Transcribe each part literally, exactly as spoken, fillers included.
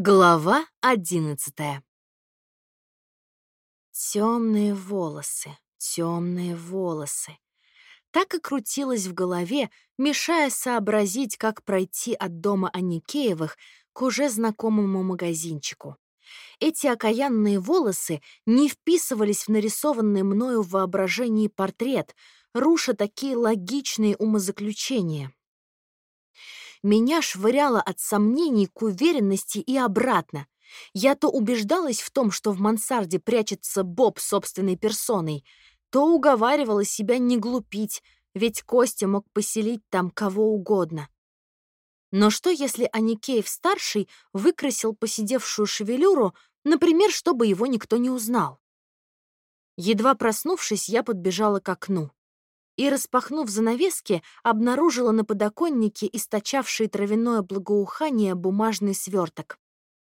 Глава одиннадцатая. Темные волосы, темные волосы. Так и крутилось в голове, мешая сообразить, как пройти от дома Аникеевых к уже знакомому магазинчику. Эти окаянные волосы не вписывались в нарисованный мною в воображении портрет, руша такие логичные умозаключения. Меня швыряло от сомнений к уверенности и обратно. Я то убеждалась в том, что в мансарде прячется Боб собственной персоной, то уговаривала себя не глупить, ведь Костя мог поселить там кого угодно. Но что, если Аникеев-старший выкрасил поседевшую шевелюру, например, чтобы его никто не узнал? Едва проснувшись, я подбежала к окну и, распахнув занавески, обнаружила на подоконнике источавший травяное благоухание бумажный сверток.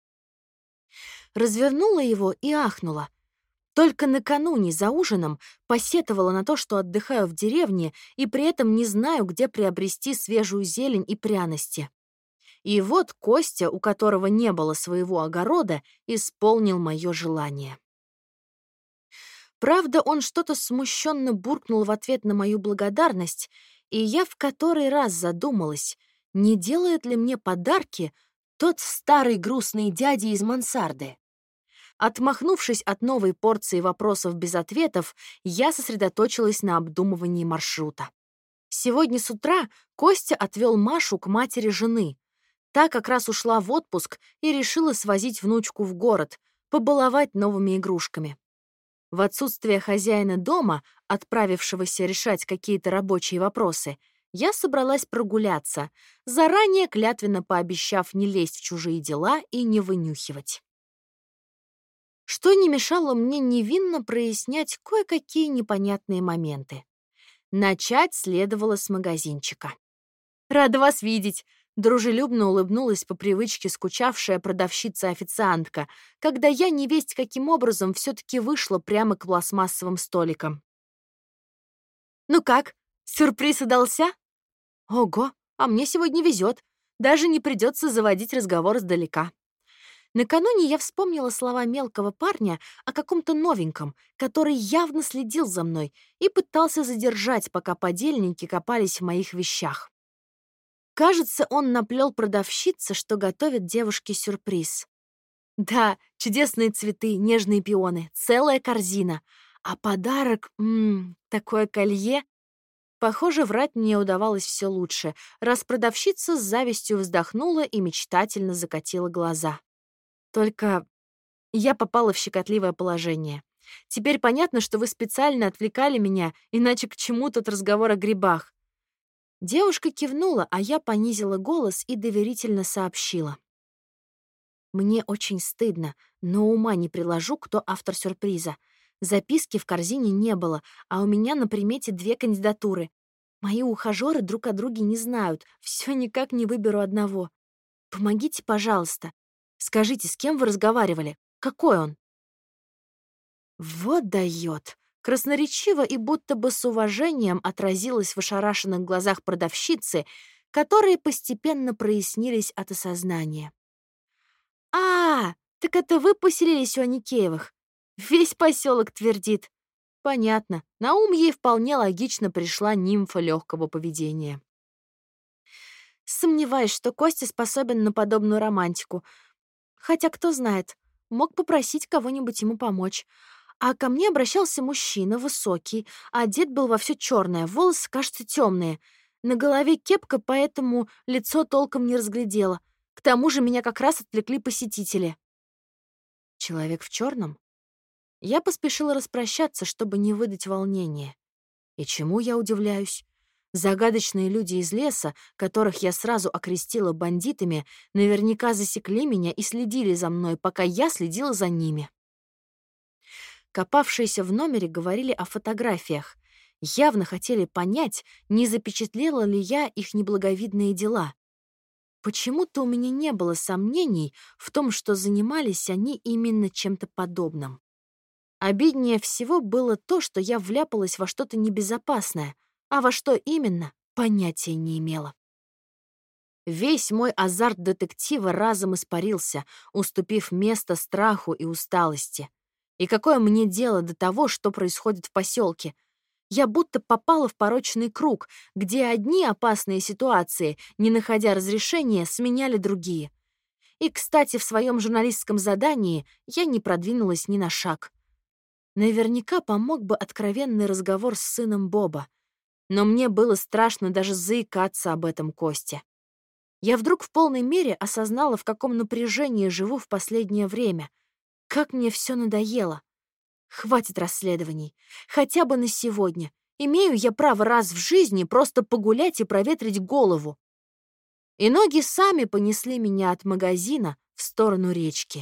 Развернула его и ахнула. Только накануне за ужином посетовала на то, что отдыхаю в деревне и при этом не знаю, где приобрести свежую зелень и пряности. И вот Костя, у которого не было своего огорода, исполнил мое желание. Правда, он что-то смущенно буркнул в ответ на мою благодарность, и я в который раз задумалась, не делает ли мне подарки тот старый грустный дядя из мансарды. Отмахнувшись от новой порции вопросов без ответов, я сосредоточилась на обдумывании маршрута. Сегодня с утра Костя отвел Машу к матери жены. Та как раз ушла в отпуск и решила свозить внучку в город, побаловать новыми игрушками. В отсутствие хозяина дома, отправившегося решать какие-то рабочие вопросы, я собралась прогуляться, заранее клятвенно пообещав не лезть в чужие дела и не вынюхивать. Что не мешало мне невинно прояснять кое-какие непонятные моменты. Начать следовало с магазинчика. «Рада вас видеть!» — дружелюбно улыбнулась по привычке скучавшая продавщица-официантка, когда я невесть каким образом все-таки вышла прямо к пластмассовым столикам. «Ну как, сюрприз удался?» «Ого, а мне сегодня везет. Даже не придется заводить разговор издалека». Накануне я вспомнила слова мелкого парня о каком-то новеньком, который явно следил за мной и пытался задержать, пока подельники копались в моих вещах. Кажется, он наплел продавщице, что готовит девушке сюрприз. Да, чудесные цветы, нежные пионы, целая корзина. А подарок, ммм, такое колье. Похоже, врать мне удавалось все лучше, раз продавщица с завистью вздохнула и мечтательно закатила глаза. Только я попала в щекотливое положение. Теперь понятно, что вы специально отвлекали меня, иначе к чему тут разговор о грибах? Девушка кивнула, а я понизила голос и доверительно сообщила. Мне очень стыдно, но ума не приложу, кто автор сюрприза. Записки в корзине не было, а у меня на примете две кандидатуры. Мои ухажеры друг о друге не знают, все никак не выберу одного. Помогите, пожалуйста. Скажите, с кем вы разговаривали? Какой он? Вот даёт. Красноречиво и будто бы с уважением отразилось в ошарашенных глазах продавщицы, которые постепенно прояснились от осознания. «А, так это вы поселились у Аникеевых? Весь поселок твердит». Понятно, на ум ей вполне логично пришла нимфа легкого поведения. Сомневаюсь, что Костя способен на подобную романтику. Хотя, кто знает, мог попросить кого-нибудь ему помочь. А ко мне обращался мужчина, высокий, одет был во все черное, волосы, кажется, темные. На голове кепка, поэтому лицо толком не разглядела. К тому же меня как раз отвлекли посетители. Человек в черном? Я поспешила распрощаться, чтобы не выдать волнения. И чему я удивляюсь? Загадочные люди из леса, которых я сразу окрестила бандитами, наверняка засекли меня и следили за мной, пока я следила за ними. Копавшиеся в номере говорили о фотографиях. Явно хотели понять, не запечатлела ли я их неблаговидные дела. Почему-то у меня не было сомнений в том, что занимались они именно чем-то подобным. Обиднее всего было то, что я вляпалась во что-то небезопасное, а во что именно, понятия не имела. Весь мой азарт детектива разом испарился, уступив место страху и усталости. И какое мне дело до того, что происходит в поселке? Я будто попала в порочный круг, где одни опасные ситуации, не находя разрешения, сменяли другие. И, кстати, в своем журналистском задании я не продвинулась ни на шаг. Наверняка помог бы откровенный разговор с сыном Боба. Но мне было страшно даже заикаться об этом Косте. Я вдруг в полной мере осознала, в каком напряжении живу в последнее время. Как мне все надоело. Хватит расследований. Хотя бы на сегодня. Имею я право раз в жизни просто погулять и проветрить голову. И ноги сами понесли меня от магазина в сторону речки.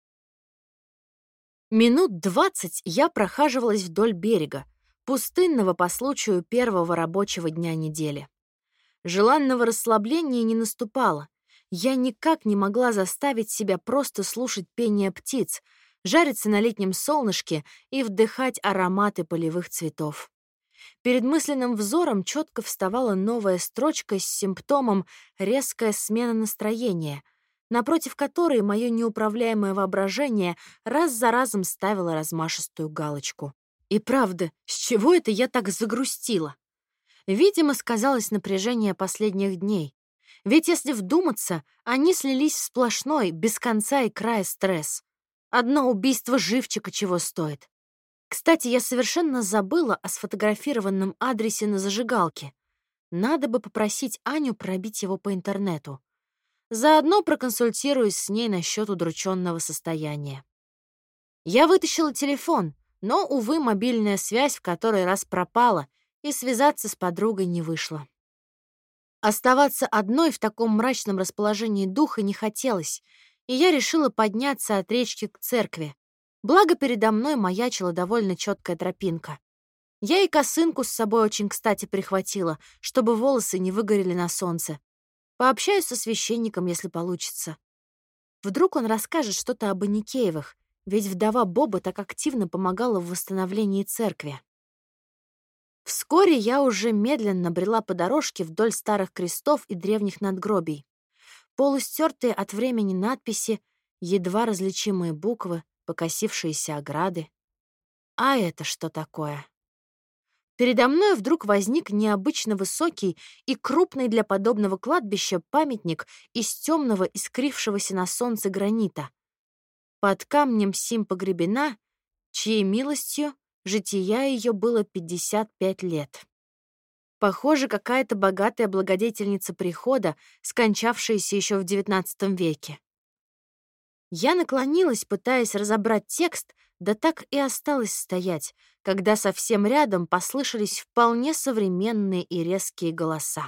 Минут двадцать я прохаживалась вдоль берега, пустынного по случаю первого рабочего дня недели. Желанного расслабления не наступало. Я никак не могла заставить себя просто слушать пение птиц, жариться на летнем солнышке и вдыхать ароматы полевых цветов. Перед мысленным взором четко вставала новая строчка с симптомом «резкая смена настроения», напротив которой мое неуправляемое воображение раз за разом ставило размашистую галочку. И правда, с чего это я так загрустила? Видимо, сказалось напряжение последних дней. Ведь если вдуматься, они слились в сплошной, без конца и края стресс. Одно убийство живчика чего стоит. Кстати, я совершенно забыла о сфотографированном адресе на зажигалке. Надо бы попросить Аню пробить его по интернету. Заодно проконсультируюсь с ней насчет удрученного состояния. Я вытащила телефон, но, увы, мобильная связь в который раз пропала, и связаться с подругой не вышло. Оставаться одной в таком мрачном расположении духа не хотелось, и я решила подняться от речки к церкви. Благо, передо мной маячила довольно четкая тропинка. Я и косынку с собой очень кстати прихватила, чтобы волосы не выгорели на солнце. Пообщаюсь со священником, если получится. Вдруг он расскажет что-то об Аникеевых, ведь вдова Боба так активно помогала в восстановлении церкви. Вскоре я уже медленно брела по дорожке вдоль старых крестов и древних надгробий. Полустертые от времени надписи, едва различимые буквы, покосившиеся ограды. А это что такое? Передо мной вдруг возник необычно высокий и крупный для подобного кладбища памятник из темного, искрившегося на солнце гранита. Под камнем сим погребена, чьей милостью жития ее было пятьдесят пять лет. Похоже, какая-то богатая благодетельница прихода, скончавшаяся еще в девятнадцатом веке. Я наклонилась, пытаясь разобрать текст, да так и осталась стоять, когда совсем рядом послышались вполне современные и резкие голоса.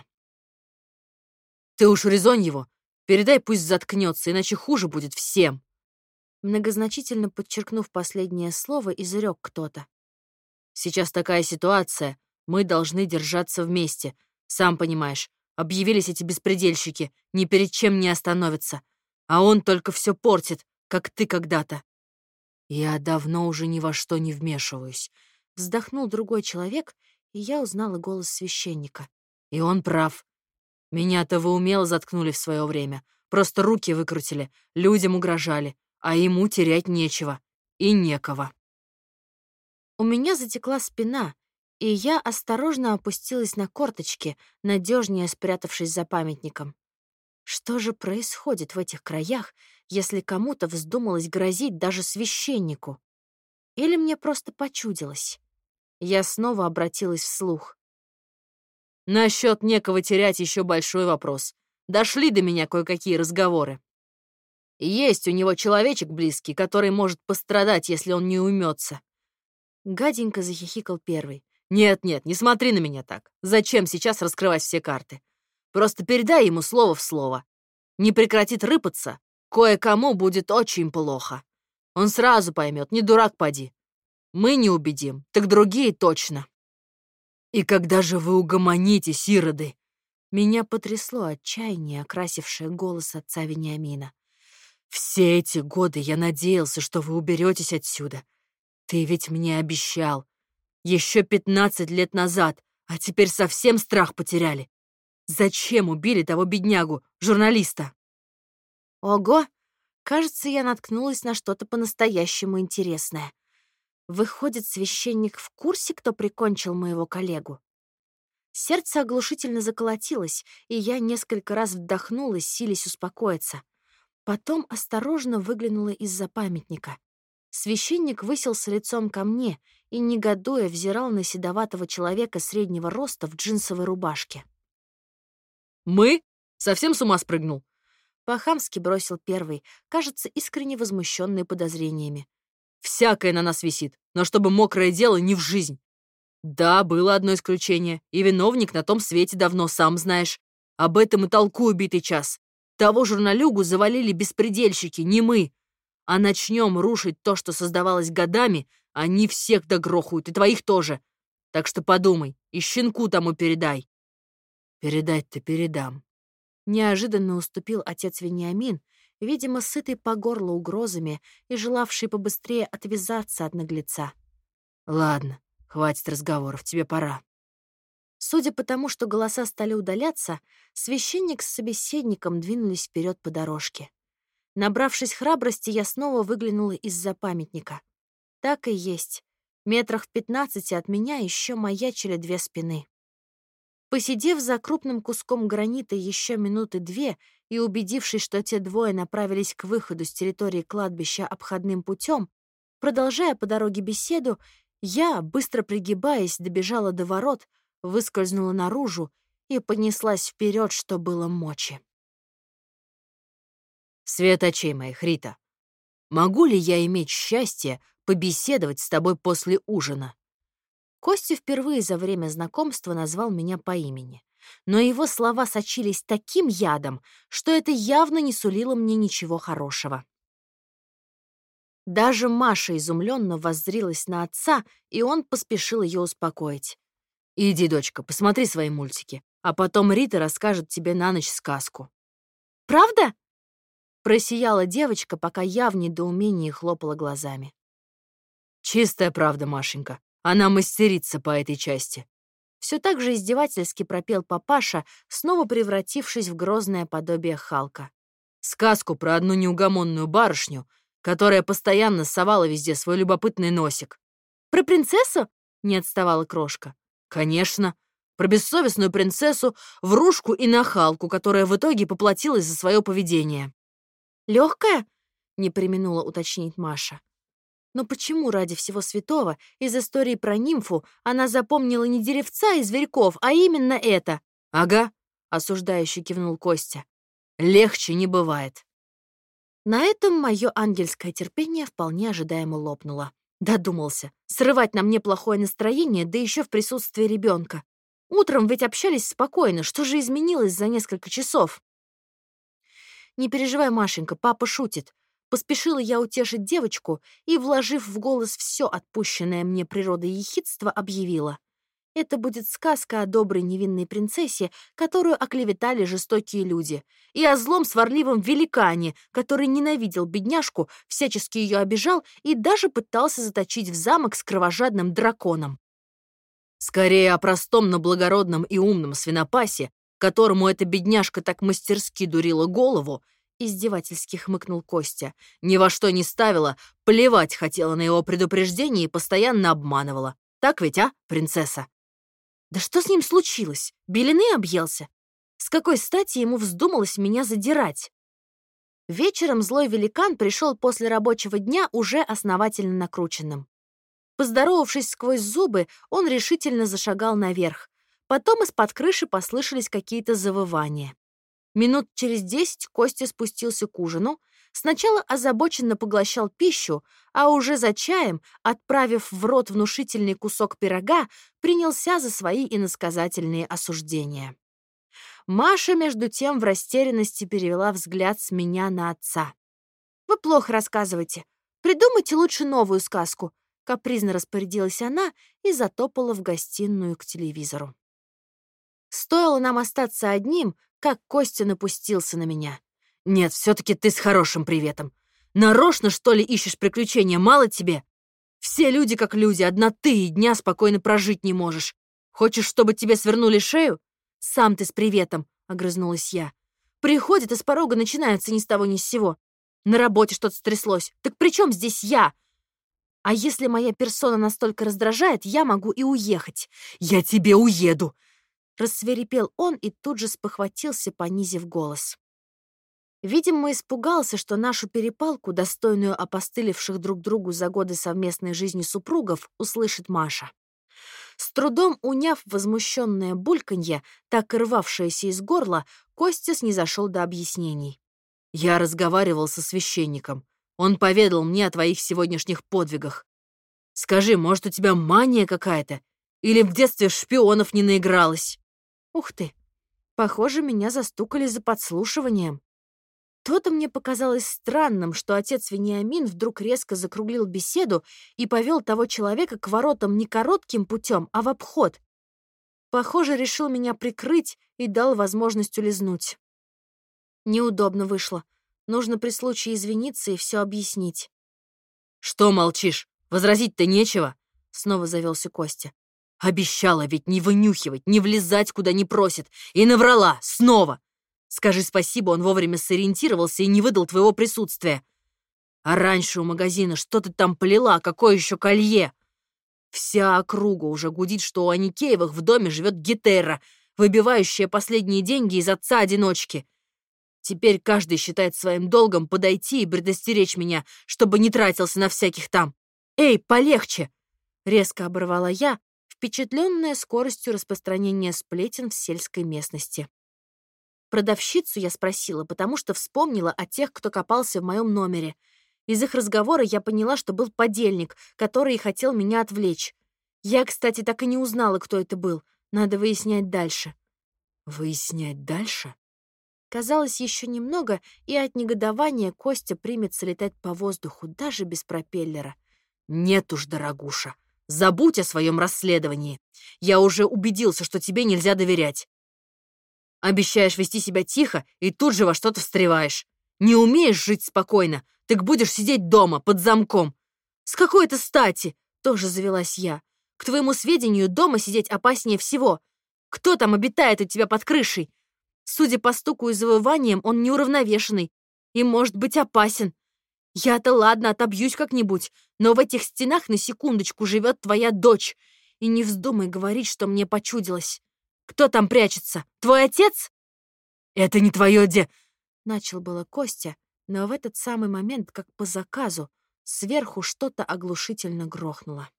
«Ты уж резонь его! Передай, пусть заткнется, иначе хуже будет всем!» Многозначительно подчеркнув последнее слово, изрек кто-то. «Сейчас такая ситуация, мы должны держаться вместе. Сам понимаешь, объявились эти беспредельщики, ни перед чем не остановятся. А он только все портит, как ты когда-то». «Я давно уже ни во что не вмешиваюсь», — вздохнул другой человек, и я узнала голос священника. «И он прав. Меня-то вы умело заткнули в свое время. Просто руки выкрутили, людям угрожали, а ему терять нечего и некого». У меня затекла спина, и я осторожно опустилась на корточки, надежнее спрятавшись за памятником. Что же происходит в этих краях, если кому-то вздумалось грозить даже священнику? Или мне просто почудилось? Я снова обратилась вслух. «Насчет некого терять еще большой вопрос. Дошли до меня кое-какие разговоры. Есть у него человечек близкий, который может пострадать, если он не уймется». Гаденько захихикал первый. «Нет-нет, не смотри на меня так. Зачем сейчас раскрывать все карты? Просто передай ему слово в слово. Не прекратит рыпаться, кое-кому будет очень плохо. Он сразу поймет, не дурак поди. Мы не убедим, так другие точно». «И когда же вы угомонитесь, ироды?» Меня потрясло отчаяние, окрасившее голос отца Вениамина. «Все эти годы я надеялся, что вы уберетесь отсюда. Ты ведь мне обещал. Еще пятнадцать лет назад, а теперь совсем страх потеряли. Зачем убили того беднягу, журналиста?» Ого! Кажется, я наткнулась на что-то по-настоящему интересное. Выходит, священник в курсе, кто прикончил моего коллегу? Сердце оглушительно заколотилось, и я несколько раз вдохнула, силясь успокоиться. Потом осторожно выглянула из-за памятника. Священник высился лицом ко мне и, негодуя, взирал на седоватого человека среднего роста в джинсовой рубашке. «Мы? Совсем с ума спрыгнул?» По-хамски бросил первый, кажется, искренне возмущенный подозрениями. «Всякое на нас висит, но чтобы мокрое дело не в жизнь. Да, было одно исключение, и виновник на том свете давно, сам знаешь. Об этом и толкую битый час. Того журналюгу завалили беспредельщики, не мы. А начнем рушить то, что создавалось годами, они всех догрохают, и твоих тоже. Так что подумай, и щенку тому передай». «Передать-то передам». Неожиданно уступил отец Вениамин, видимо, сытый по горло угрозами и желавший побыстрее отвязаться от наглеца. «Ладно, хватит разговоров, тебе пора». Судя по тому, что голоса стали удаляться, священник с собеседником двинулись вперед по дорожке. Набравшись храбрости, я снова выглянула из-за памятника. Так и есть. Метрах в пятнадцати от меня еще маячили две спины. Посидев за крупным куском гранита еще минуты две и убедившись, что те двое направились к выходу с территории кладбища обходным путем, продолжая по дороге беседу, я, быстро пригибаясь, добежала до ворот, выскользнула наружу и понеслась вперед, что было мочи. «Свет очей моих, Рита, могу ли я иметь счастье побеседовать с тобой после ужина?» Костя впервые за время знакомства назвал меня по имени, но его слова сочились таким ядом, что это явно не сулило мне ничего хорошего. Даже Маша изумленно воззрилась на отца, и он поспешил ее успокоить. «Иди, дочка, посмотри свои мультики, а потом Рита расскажет тебе на ночь сказку». «Правда?» — просияла девочка, пока я в недоумении хлопала глазами. «Чистая правда, Машенька. Она мастерица по этой части». Все так же издевательски пропел папаша, снова превратившись в грозное подобие Халка. «Сказку про одну неугомонную барышню, которая постоянно совала везде свой любопытный носик». «Про принцессу?» — не отставала крошка. «Конечно. Про бессовестную принцессу, врушку и нахалку, которая в итоге поплатилась за свое поведение». «Легкая?» — не преминула уточнить Маша. Но почему ради всего святого из истории про нимфу она запомнила не деревца и зверьков, а именно это? «Ага», — осуждающе кивнул Костя. «Легче не бывает». На этом мое ангельское терпение вполне ожидаемо лопнуло. Додумался. Срывать на мне плохое настроение, да еще в присутствии ребенка. Утром ведь общались спокойно, что же изменилось за несколько часов? «Не переживай, Машенька, папа шутит». Поспешила я утешить девочку и, вложив в голос все отпущенное мне природой ехидство, объявила. Это будет сказка о доброй невинной принцессе, которую оклеветали жестокие люди, и о злом сварливом великане, который ненавидел бедняжку, всячески ее обижал и даже пытался заточить в замок с кровожадным драконом. «Скорее о простом, но благородном и умном свинопасе, которому эта бедняжка так мастерски дурила голову», — издевательски хмыкнул Костя. «Ни во что не ставила, плевать хотела на его предупреждение и постоянно обманывала. Так ведь, а, принцесса?» Да что с ним случилось? Белины объелся? С какой стати ему вздумалось меня задирать? Вечером злой великан пришел после рабочего дня уже основательно накрученным. Поздоровавшись сквозь зубы, он решительно зашагал наверх. Потом из-под крыши послышались какие-то завывания. Минут через десять Костя спустился к ужину, сначала озабоченно поглощал пищу, а уже за чаем, отправив в рот внушительный кусок пирога, принялся за свои иносказательные осуждения. Маша, между тем, в растерянности перевела взгляд с меня на отца. «Вы плохо рассказываете. Придумайте лучше новую сказку», — капризно распорядилась она и затопала в гостиную к телевизору. Стоило нам остаться одним, как Костя напустился на меня. «Нет, все-таки ты с хорошим приветом. Нарочно, что ли, ищешь приключения? Мало тебе? Все люди как люди, одна ты и дня спокойно прожить не можешь. Хочешь, чтобы тебе свернули шею? «Сам ты с приветом», — огрызнулась я. «Приходит, и с порога начинается ни с того ни с сего. На работе что-то стряслось. Так при чем здесь я? А если моя персона настолько раздражает, я могу и уехать». «Я тебе уеду!» Рассвирепел он и тут же спохватился, понизив голос. Видимо, испугался, что нашу перепалку, достойную опостылевших друг другу за годы совместной жизни супругов, услышит Маша. С трудом уняв возмущенное бульканье, так и рвавшееся из горла, Костя снизошел до объяснений. «Я разговаривал со священником. Он поведал мне о твоих сегодняшних подвигах. Скажи, может, у тебя мания какая-то? Или в детстве в шпионов не наигралась?» Ух ты! Похоже, меня застукали за подслушиванием. То-то мне показалось странным, что отец Вениамин вдруг резко закруглил беседу и повел того человека к воротам не коротким путем, а в обход. Похоже, решил меня прикрыть и дал возможность улизнуть. Неудобно вышло. Нужно при случае извиниться и все объяснить. «Что молчишь? Возразить-то нечего?» — снова завелся Костя. «Обещала ведь не вынюхивать, не влезать, куда не просит. И наврала. Снова. Скажи спасибо, он вовремя сориентировался и не выдал твоего присутствия. А раньше у магазина что ты там плела? Какое еще колье? Вся округа уже гудит, что у Аникеевых в доме живет Гетера, выбивающая последние деньги из отца-одиночки. Теперь каждый считает своим долгом подойти и предостеречь меня, чтобы не тратился на всяких там. Эй, полегче!» Резко оборвала я, впечатленная скоростью распространения сплетен в сельской местности. Продавщицу я спросила, потому что вспомнила о тех, кто копался в моем номере. Из их разговора я поняла, что был подельник, который и хотел меня отвлечь. Я, кстати, так и не узнала, кто это был. Надо выяснять дальше. «Выяснять дальше?» Казалось, еще немного, и от негодования Костя примется летать по воздуху, даже без пропеллера. «Нет уж, дорогуша, забудь о своем расследовании. Я уже убедился, что тебе нельзя доверять. Обещаешь вести себя тихо и тут же во что-то встреваешь. Не умеешь жить спокойно, так будешь сидеть дома, под замком. С какой-то стати, тоже завелась я. К твоему сведению, дома сидеть опаснее всего. Кто там обитает у тебя под крышей? Судя по стуку и завываниям, он неуравновешенный и может быть опасен. Я-то ладно, отобьюсь как-нибудь, но в этих стенах на секундочку живет твоя дочь. И не вздумай говорить, что мне почудилось. Кто там прячется? Твой отец?» «Это не твое де...» Начал было Костя, но в этот самый момент, как по заказу, сверху что-то оглушительно грохнуло.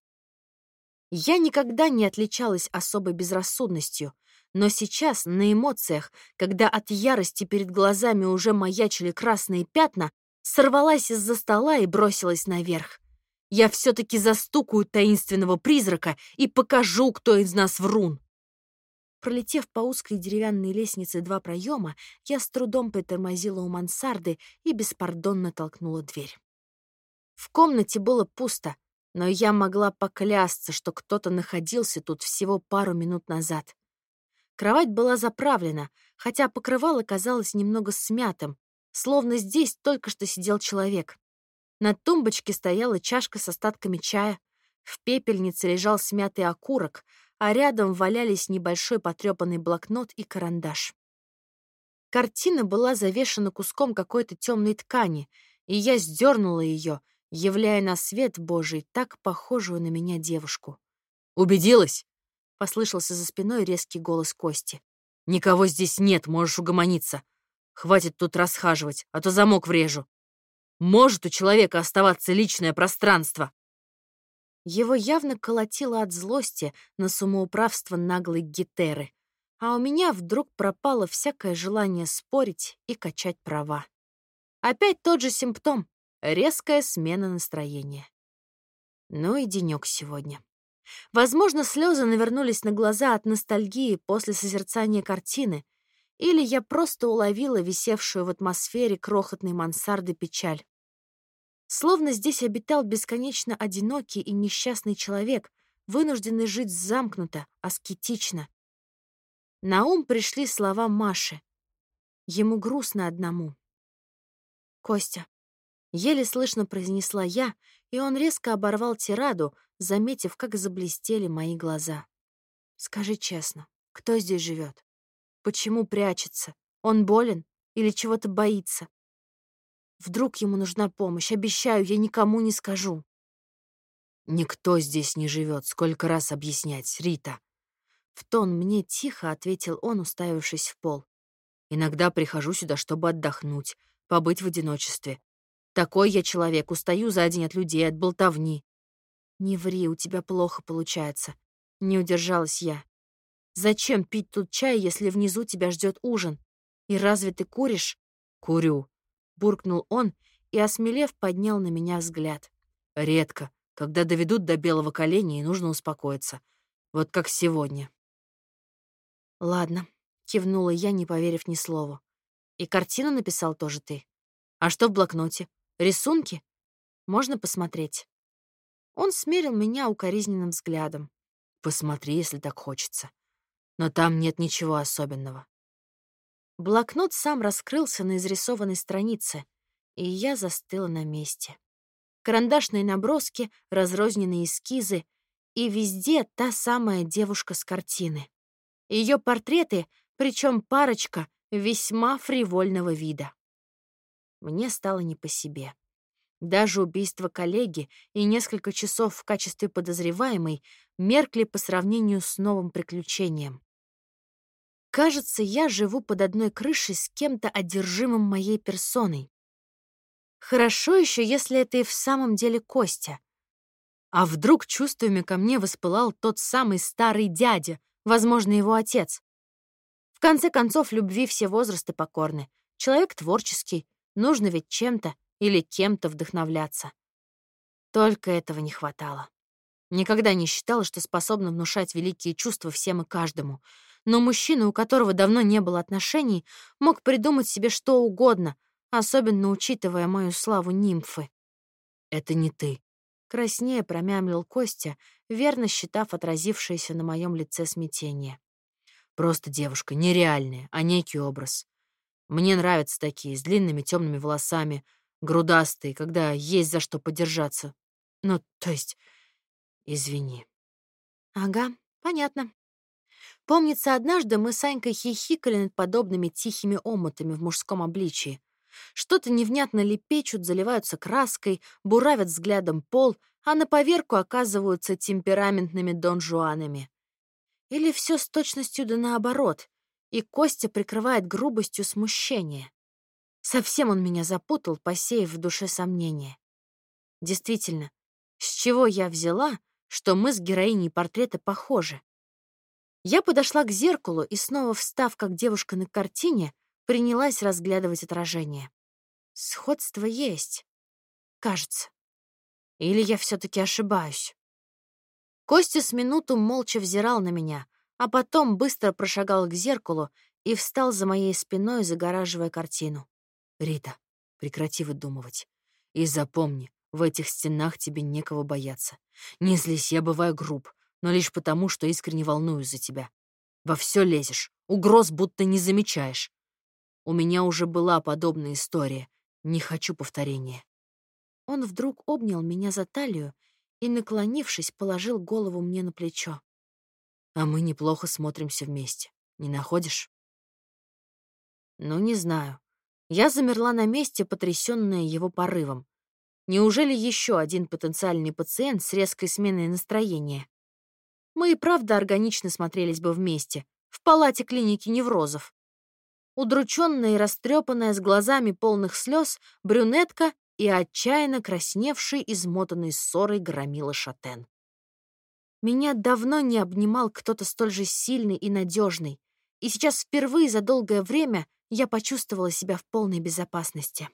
Я никогда не отличалась особой безрассудностью, но сейчас, на эмоциях, когда от ярости перед глазами уже маячили красные пятна, сорвалась из-за стола и бросилась наверх. Я все-таки застукаю таинственного призрака и покажу, кто из нас врун. Пролетев по узкой деревянной лестнице два проема, я с трудом притормозила у мансарды и беспардонно толкнула дверь. В комнате было пусто, но я могла поклясться, что кто-то находился тут всего пару минут назад. Кровать была заправлена, хотя покрывало казалось немного смятым, словно здесь только что сидел человек. На тумбочке стояла чашка с остатками чая, в пепельнице лежал смятый окурок, а рядом валялись небольшой потрепанный блокнот и карандаш. Картина была завешена куском какой-то темной ткани, и я сдернула ее, являя на свет Божий так похожую на меня девушку. «Убедилась?» — послышался за спиной резкий голос Кости. «Никого здесь нет, можешь угомониться. Хватит тут расхаживать, а то замок врежу. Может у человека оставаться личное пространство?» Его явно колотило от злости на самоуправство наглой Гетеры, а у меня вдруг пропало всякое желание спорить и качать права. Опять тот же симптом — резкая смена настроения. Ну и денек сегодня. Возможно, слезы навернулись на глаза от ностальгии после созерцания картины, или я просто уловила висевшую в атмосфере крохотной мансарды печаль. Словно здесь обитал бесконечно одинокий и несчастный человек, вынужденный жить замкнуто, аскетично. На ум пришли слова Маши. Ему грустно одному. «Костя», — еле слышно произнесла я, и он резко оборвал тираду, заметив, как заблестели мои глаза. «Скажи честно, кто здесь живет?» почему прячется? Он болен или чего-то боится? Вдруг ему нужна помощь? Обещаю, я никому не скажу. Никто здесь не живет. Сколько раз объяснять, Рита? В тон мне тихо ответил он, уставившись в пол. Иногда прихожу сюда, чтобы отдохнуть, побыть в одиночестве. Такой я человек, устаю за день от людей, от болтовни. Не ври, у тебя плохо получается. Не удержалась я. Зачем пить тут чай, если внизу тебя ждет ужин? И разве ты куришь? Курю. Буркнул он и, осмелев, поднял на меня взгляд. Редко, когда доведут до белого коленя, и нужно успокоиться. Вот как сегодня. Ладно, кивнула я, не поверив ни слову. И картину написал тоже ты? А что в блокноте? Рисунки? Можно посмотреть? Он смерил меня укоризненным взглядом. Посмотри, если так хочется. Но там нет ничего особенного. Блокнот сам раскрылся на изрисованной странице, и я застыла на месте. Карандашные наброски, разрозненные эскизы, и везде та самая девушка с картины. Ее портреты, причем парочка, весьма фривольного вида. Мне стало не по себе. Даже убийство коллеги и несколько часов в качестве подозреваемой меркли по сравнению с новым приключением. Кажется, я живу под одной крышей с кем-то одержимым моей персоной. Хорошо еще, если это и в самом деле Костя. А вдруг чувствами ко мне воспылал тот самый старый дядя, возможно, его отец. В конце концов, любви все возрасты покорны. Человек творческий, нужно ведь чем-то или кем-то вдохновляться. Только этого не хватало. Никогда не считала, что способна внушать великие чувства всем и каждому. Но мужчина, у которого давно не было отношений, мог придумать себе что угодно, особенно учитывая мою славу нимфы. «Это не ты», — краснея промямлил Костя, верно считав отразившееся на моем лице смятение. «Просто девушка, нереальная, а некий образ. Мне нравятся такие, с длинными темными волосами, грудастые, когда есть за что подержаться. Ну, то есть, извини». «Ага, понятно». Помнится, однажды мы с Анькой хихикали над подобными тихими омутами в мужском обличии. Что-то невнятно лепечут, заливаются краской, буравят взглядом пол, а на поверку оказываются темпераментными донжуанами. Или все с точностью да наоборот, и Костя прикрывает грубостью смущение. Совсем он меня запутал, посеяв в душе сомнения. Действительно, с чего я взяла, что мы с героиней портрета похожи? Я подошла к зеркалу и, снова встав, как девушка на картине, принялась разглядывать отражение. Сходство есть, кажется. Или я все-таки ошибаюсь? Костя с минуту молча взирал на меня, а потом быстро прошагал к зеркалу и встал за моей спиной, загораживая картину. «Рита, прекрати выдумывать. И запомни, в этих стенах тебе некого бояться. Не злись, я бываю груб, но лишь потому, что искренне волнуюсь за тебя. Во все лезешь, угроз будто не замечаешь. У меня уже была подобная история. Не хочу повторения». Он вдруг обнял меня за талию и, наклонившись, положил голову мне на плечо. «А мы неплохо смотримся вместе. Не находишь?» Ну, не знаю. Я замерла на месте, потрясённая его порывом. Неужели еще один потенциальный пациент с резкой сменой настроения? Мы и правда органично смотрелись бы вместе, в палате клиники неврозов. Удрученная и растрепанная, с глазами полных слез, брюнетка и отчаянно красневший, измотанный ссорой громила Шатен. Меня давно не обнимал кто-то столь же сильный и надежный, и сейчас впервые за долгое время я почувствовала себя в полной безопасности.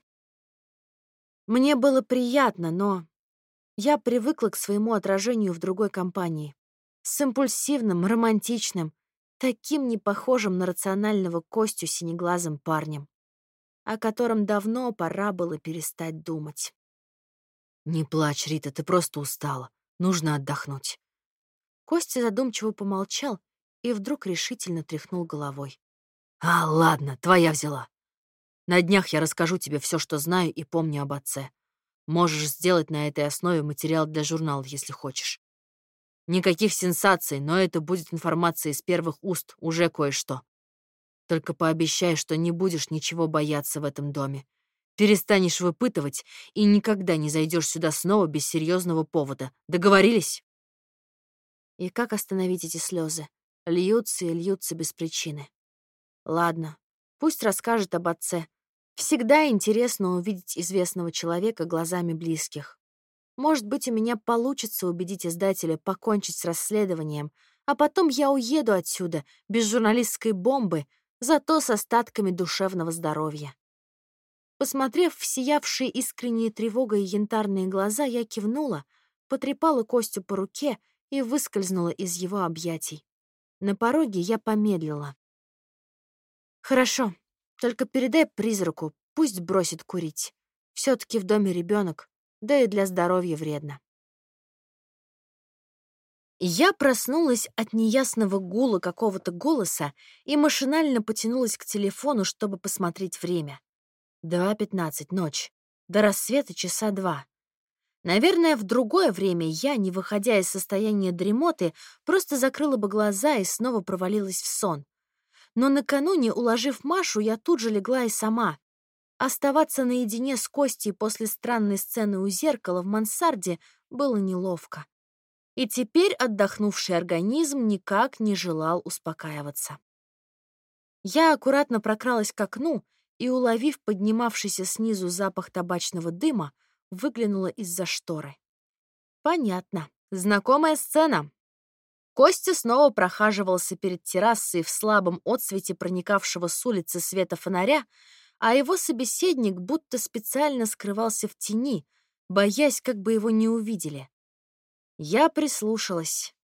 Мне было приятно, но я привыкла к своему отражению в другой компании. С импульсивным, романтичным, таким непохожим на рационального Костю синеглазым парнем, о котором давно пора было перестать думать. «Не плачь, Рита, ты просто устала. Нужно отдохнуть». Костя задумчиво помолчал и вдруг решительно тряхнул головой. «А, ладно, твоя взяла. На днях я расскажу тебе все, что знаю и помню об отце. Можешь сделать на этой основе материал для журнала, если хочешь. Никаких сенсаций, но это будет информация из первых уст, уже кое-что. Только пообещай, что не будешь ничего бояться в этом доме. Перестанешь выпытывать и никогда не зайдешь сюда снова без серьезного повода. Договорились?» И как остановить эти слезы? Льются и льются без причины. Ладно, пусть расскажет об отце. Всегда интересно увидеть известного человека глазами близких. Может быть, у меня получится убедить издателя покончить с расследованием, а потом я уеду отсюда без журналистской бомбы, зато с остатками душевного здоровья. Посмотрев в сиявшие искренней тревогой янтарные глаза, я кивнула, потрепала Костю по руке и выскользнула из его объятий. На пороге я помедлила. «Хорошо, только передай призраку, пусть бросит курить. Все-таки в доме ребенок, да и для здоровья вредно». Я проснулась от неясного гула какого-то голоса и машинально потянулась к телефону, чтобы посмотреть время. два пятнадцать, ночь. До рассвета часа два. Наверное, в другое время я, не выходя из состояния дремоты, просто закрыла бы глаза и снова провалилась в сон. Но накануне, уложив Машу, я тут же легла и сама. Оставаться наедине с Костей после странной сцены у зеркала в мансарде было неловко. И теперь отдохнувший организм никак не желал успокаиваться. Я аккуратно прокралась к окну и, уловив поднимавшийся снизу запах табачного дыма, выглянула из-за шторы. Понятно. Знакомая сцена. Костя снова прохаживался перед террасой в слабом отсвете проникавшего с улицы света фонаря, а его собеседник будто специально скрывался в тени, боясь, как бы его не увидели. Я прислушалась.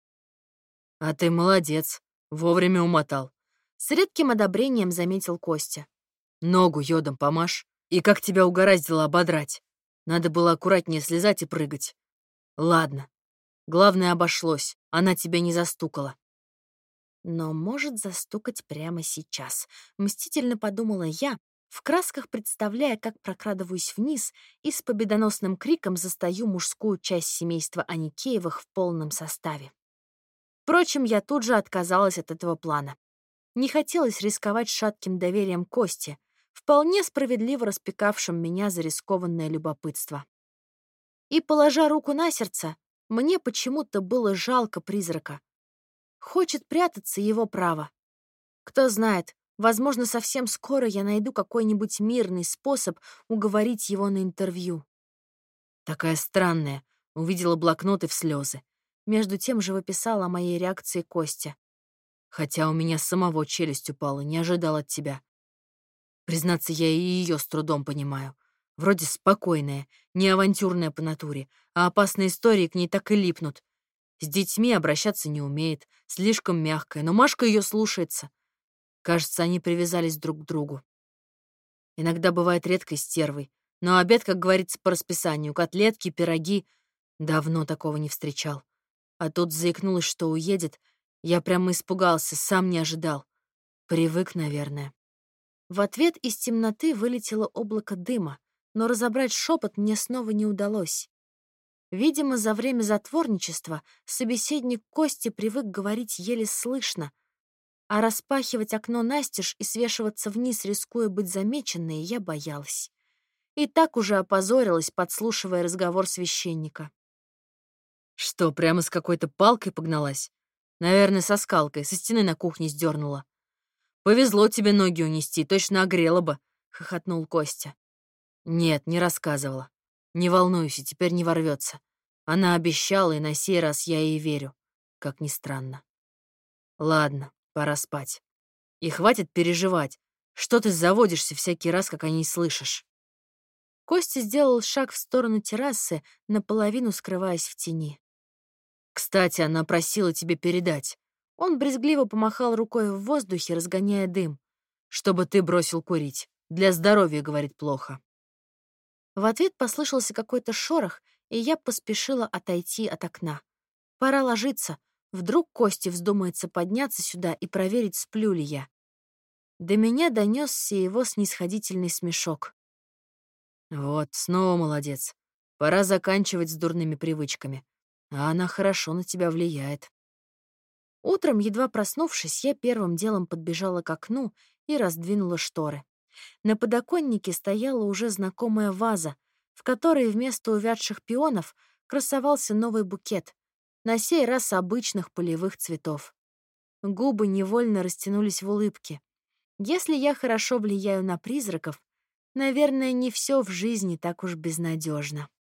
«А ты молодец, вовремя умотал», — с редким одобрением заметил Костя. «Ногу йодом помажь. И как тебя угораздило ободрать? Надо было аккуратнее слезать и прыгать. Ладно, главное обошлось, она тебя не застукала». Но может застукать прямо сейчас, мстительно подумала я, в красках представляя, как прокрадываюсь вниз и с победоносным криком застаю мужскую часть семейства Аникеевых в полном составе. Впрочем, я тут же отказалась от этого плана. Не хотелось рисковать шатким доверием Кости, вполне справедливо распекавшим меня за рискованное любопытство. И, положа руку на сердце, мне почему-то было жалко призрака. Хочет прятаться — его право. Кто знает, возможно, совсем скоро я найду какой-нибудь мирный способ уговорить его на интервью. Такая странная, увидела блокноты в слезы. Между тем же выписала о моей реакции Костя. Хотя у меня самого челюсть упала, не ожидал от тебя. Признаться, я и ее с трудом понимаю. Вроде спокойная, не авантюрная по натуре, а опасные истории к ней так и липнут. С детьми обращаться не умеет, слишком мягкая, но Машка ее слушается. Кажется, они привязались друг к другу. Иногда бывает редкой стервой, но обед, как говорится, по расписанию, котлетки, пироги. Давно такого не встречал. А тут заикнулась, что уедет. Я прямо испугался, сам не ожидал. Привык, наверное. В ответ из темноты вылетело облако дыма, но разобрать шепот мне снова не удалось. Видимо, за время затворничества собеседник Кости привык говорить еле слышно, а распахивать окно настежь и свешиваться вниз, рискуя быть замеченной, я боялась. И так уже опозорилась, подслушивая разговор священника. Что, прямо с какой-то палкой погналась? Наверное, со скалкой, со стены на кухне сдернула. Повезло тебе ноги унести, точно огрела бы, — хохотнул Костя. Нет, не рассказывала. Не волнуйся, теперь не ворвется. Она обещала, и на сей раз я ей верю. Как ни странно. Ладно, пора спать. И хватит переживать. Что ты заводишься всякий раз, как о ней слышишь? Костя сделал шаг в сторону террасы, наполовину скрываясь в тени. Кстати, она просила тебе передать. Он брезгливо помахал рукой в воздухе, разгоняя дым. Чтобы ты бросил курить. Для здоровья, говорит, плохо. В ответ послышался какой-то шорох, и я поспешила отойти от окна. Пора ложиться. Вдруг Косте вздумается подняться сюда и проверить, сплю ли я. До меня донесся его снисходительный смешок. Вот, снова молодец. Пора заканчивать с дурными привычками. А она хорошо на тебя влияет. Утром, едва проснувшись, я первым делом подбежала к окну и раздвинула шторы. На подоконнике стояла уже знакомая ваза, в которой вместо увядших пионов красовался новый букет, на сей раз обычных полевых цветов. Губы невольно растянулись в улыбке. Если я хорошо влияю на призраков, наверное, не все в жизни так уж безнадежно.